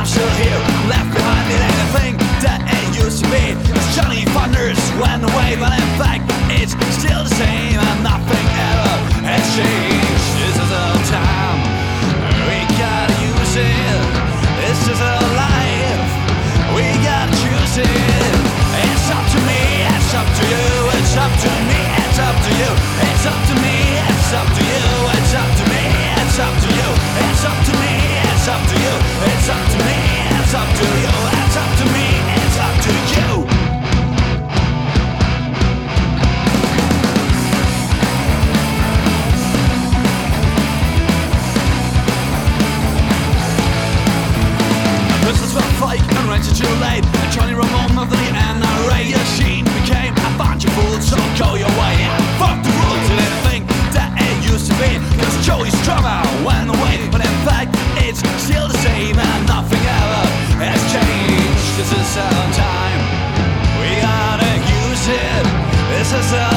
I'm still here, left behind in anything that it used to be. It's Johnny Thunders went away, but in fact it's still the same and nothing ever has changed. This is our time, we gotta use it. This is our life, we gotta choose it. It's up to me, it's up to you, it's up to me, it's up to you. It's up to me, it's up to you, it's up to me, it's up to you. It's up to me, it's up to you, it's up to me, it's up to you. It's up to me, it's up to you. This is felt fake and rented too late. And Johnny Ramone of the NRA machine became a bunch of fools, so go your way. Fuck the rules and anything that it used to be. Cause Joey's drama went away, but in fact it's still the same and nothing ever has changed. This is our time, we gotta use it. This is our